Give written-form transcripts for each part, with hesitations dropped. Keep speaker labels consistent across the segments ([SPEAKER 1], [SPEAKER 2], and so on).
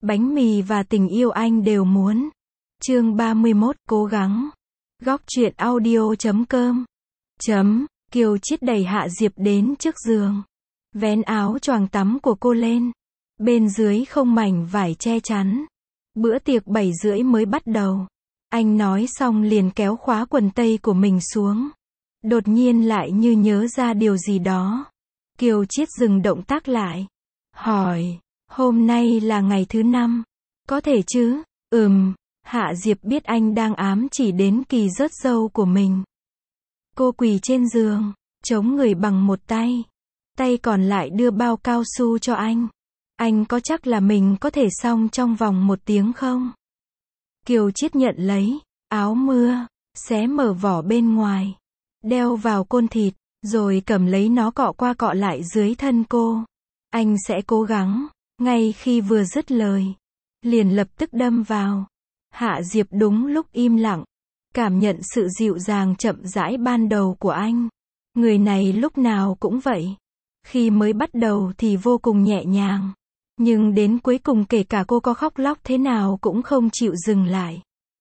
[SPEAKER 1] bánh mì và tình yêu anh đều muốn. Chương 31, cố gắng. Góc truyện audio.com. Kiều Chiết đẩy Hạ Diệp đến trước giường. Vén áo choàng tắm của cô lên. Bên dưới không mảnh vải che chắn. Bữa tiệc 7:30 mới bắt đầu. Anh nói xong liền kéo khóa quần tây của mình xuống. Đột nhiên lại như nhớ ra điều gì đó. Kiều Chiết dừng động tác lại. Hỏi, hôm nay là ngày thứ 5. Có thể chứ? Hạ Diệp biết anh đang ám chỉ đến kỳ rớt râu của mình. Cô quỳ trên giường, chống người bằng một tay. Tay còn lại đưa bao cao su cho anh. Anh có chắc là mình có thể xong trong vòng 1 tiếng không? Kiều Chiết nhận lấy áo mưa, xé mở vỏ bên ngoài, đeo vào côn thịt, rồi cầm lấy nó cọ qua cọ lại dưới thân cô. Anh sẽ cố gắng. Ngay khi vừa dứt lời, liền lập tức đâm vào. Hạ Diệp đúng lúc im lặng, cảm nhận sự dịu dàng chậm rãi ban đầu của anh. Người này lúc nào cũng vậy. Khi mới bắt đầu thì vô cùng nhẹ nhàng. Nhưng đến cuối cùng kể cả cô có khóc lóc thế nào cũng không chịu dừng lại.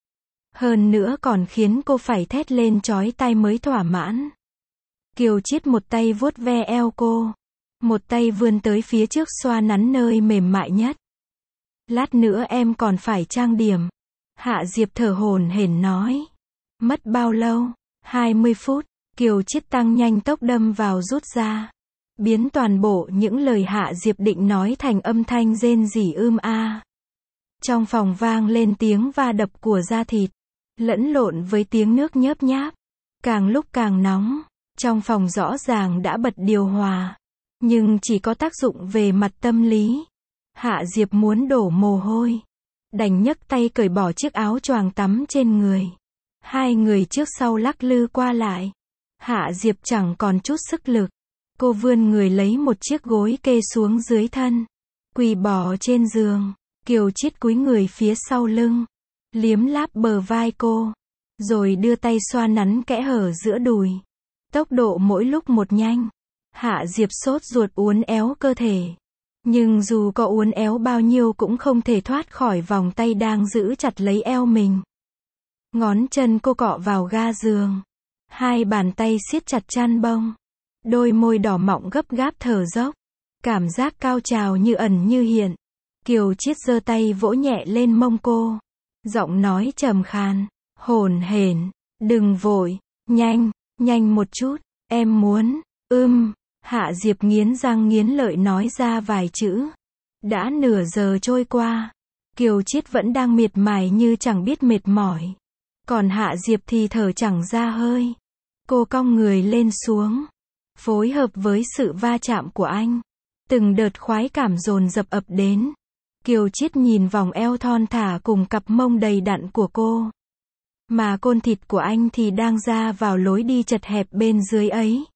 [SPEAKER 1] Hơn nữa còn khiến cô phải thét lên chói tai mới thỏa mãn. Kiều Chiết một tay vuốt ve eo cô. Một tay vươn tới phía trước xoa nắn nơi mềm mại nhất. Lát nữa em còn phải trang điểm. Hạ Diệp thở hổn hển nói. Mất bao lâu? 20 phút. Kiều Chiết tăng nhanh tốc đâm vào rút ra. Biến toàn bộ những lời Hạ Diệp định nói thành âm thanh rên rỉ a. Trong phòng vang lên tiếng va đập của da thịt, lẫn lộn với tiếng nước nhớp nháp. Càng lúc càng nóng. Trong phòng rõ ràng đã bật điều hòa, nhưng chỉ có tác dụng về mặt tâm lý. Hạ Diệp muốn đổ mồ hôi, đành nhấc tay cởi bỏ chiếc áo choàng tắm trên người. Hai người trước sau lắc lư qua lại. Hạ Diệp chẳng còn chút sức lực. Cô vươn người lấy một chiếc gối kê xuống dưới thân, quỳ bỏ trên giường. Kiều Chiết cúi người phía sau lưng, liếm láp bờ vai cô, rồi đưa tay xoa nắn kẽ hở giữa đùi. Tốc độ mỗi lúc một nhanh. Hạ Diệp sốt ruột uốn éo cơ thể. Nhưng dù có uốn éo bao nhiêu cũng không thể thoát khỏi vòng tay đang giữ chặt lấy eo mình. Ngón chân cô cọ vào ga giường. Hai bàn tay siết chặt chăn bông. Đôi môi đỏ mọng gấp gáp thở dốc. Cảm giác cao trào như ẩn như hiện. Kiều Chiết giơ tay vỗ nhẹ lên mông cô. Giọng nói trầm khàn, hổn hển, đừng vội, nhanh một chút, em muốn. Hạ Diệp nghiến răng nghiến lợi nói ra vài chữ. Đã nửa giờ trôi qua. Kiều Chiết vẫn đang miệt mài như chẳng biết mệt mỏi. Còn Hạ Diệp thì thở chẳng ra hơi. Cô cong người lên xuống, phối hợp với sự va chạm của anh. Từng đợt khoái cảm dồn dập ập đến. Kiều Chiết nhìn vòng eo thon thả cùng cặp mông đầy đặn của cô. Mà côn thịt của anh thì đang ra vào lối đi chật hẹp bên dưới ấy.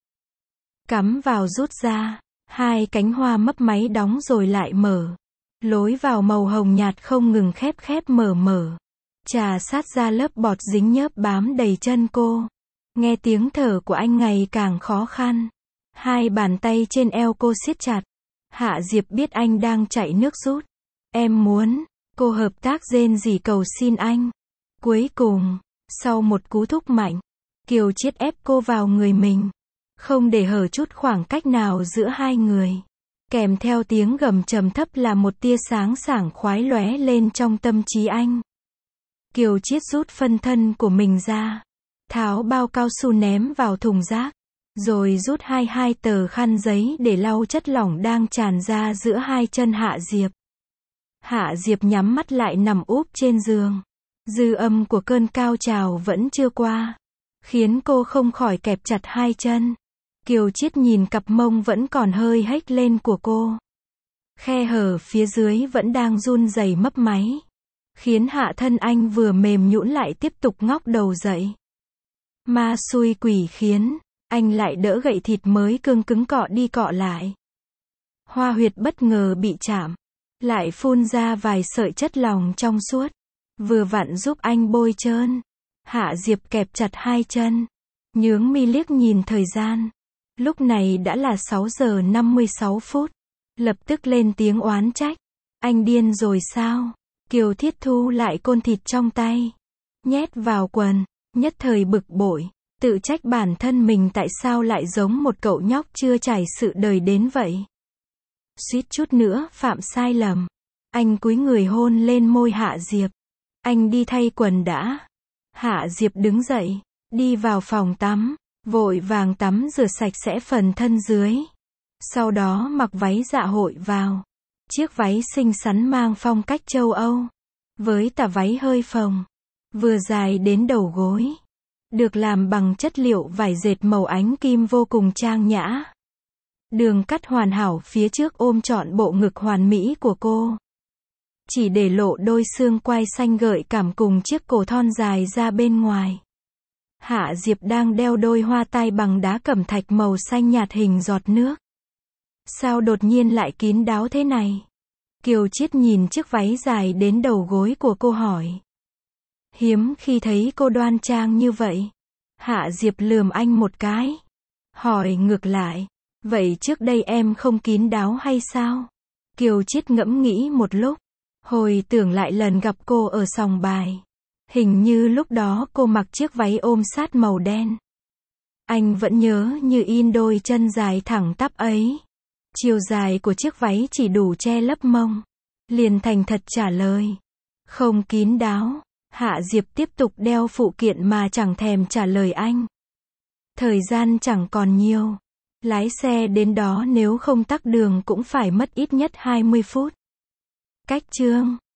[SPEAKER 1] Cắm vào rút ra. Hai cánh hoa mấp máy đóng rồi lại mở. Lối vào màu hồng nhạt không ngừng khép mở. Trà sát ra lớp bọt dính nhớp bám đầy chân cô. Nghe tiếng thở của anh ngày càng khó khăn. Hai bàn tay trên eo cô siết chặt. Hạ Diệp biết anh đang chạy nước rút. Em muốn. Cô hợp tác rên rỉ cầu xin anh. Cuối cùng, sau một cú thúc mạnh, Kiều Chiết ép cô vào người mình. Không để hở chút khoảng cách nào giữa hai người. Kèm theo tiếng gầm trầm thấp là một tia sáng sảng khoái lóe lên trong tâm trí anh. Kiều Chiết rút phân thân của mình ra. Tháo bao cao su ném vào thùng rác. Rồi rút hai tờ khăn giấy để lau chất lỏng đang tràn ra giữa hai chân Hạ Diệp. Hạ Diệp nhắm mắt lại nằm úp trên giường. Dư âm của cơn cao trào vẫn chưa qua, khiến cô không khỏi kẹp chặt hai chân. Kiều Chiết nhìn cặp mông vẫn còn hơi hếch lên của cô. Khe hở phía dưới vẫn đang run rẩy mấp máy, khiến hạ thân anh vừa mềm nhũn lại tiếp tục ngóc đầu dậy. Ma xui quỷ khiến, anh lại đỡ gậy thịt mới cương cứng cọ đi cọ lại. Hoa huyệt bất ngờ bị chạm, lại phun ra vài sợi chất lỏng trong suốt. Vừa vặn giúp anh bôi trơn. Hạ Diệp kẹp chặt hai chân, nhướng mi liếc nhìn thời gian. Lúc này đã là 6:56. Lập tức lên tiếng oán trách. Anh điên rồi sao? Kiều Thiết thu lại côn thịt trong tay, nhét vào quần, nhất thời bực bội, tự trách bản thân mình tại sao lại giống một cậu nhóc chưa trải sự đời đến vậy. Suýt chút nữa phạm sai lầm. Anh cúi người hôn lên môi Hạ Diệp. Anh đi thay quần đã. Hạ Diệp đứng dậy, đi vào phòng tắm, vội vàng tắm rửa sạch sẽ phần thân dưới. Sau đó mặc váy dạ hội vào. Chiếc váy xinh xắn mang phong cách châu Âu, với tà váy hơi phồng, vừa dài đến đầu gối, được làm bằng chất liệu vải dệt màu ánh kim vô cùng trang nhã. Đường cắt hoàn hảo phía trước ôm trọn bộ ngực hoàn mỹ của cô, chỉ để lộ đôi xương quai xanh gợi cảm cùng chiếc cổ thon dài ra bên ngoài. Hạ Diệp đang đeo đôi hoa tai bằng đá cẩm thạch màu xanh nhạt hình giọt nước. Sao đột nhiên lại kín đáo thế này? Kiều Chiết nhìn chiếc váy dài đến đầu gối của cô hỏi. Hiếm khi thấy cô đoan trang như vậy. Hạ Diệp lườm anh một cái, hỏi ngược lại, vậy trước đây em không kín đáo hay sao? Kiều Chiết ngẫm nghĩ một lúc, hồi tưởng lại lần gặp cô ở sòng bài. Hình như lúc đó cô mặc chiếc váy ôm sát màu đen. Anh vẫn nhớ như in đôi chân dài thẳng tắp ấy. Chiều dài của chiếc váy chỉ đủ che lấp mông. Liền thành thật trả lời. Không kín đáo. Hạ Diệp tiếp tục đeo phụ kiện mà chẳng thèm trả lời anh. Thời gian chẳng còn nhiều. Lái xe đến đó nếu không tắc đường cũng phải mất ít nhất 20 phút. Cách chương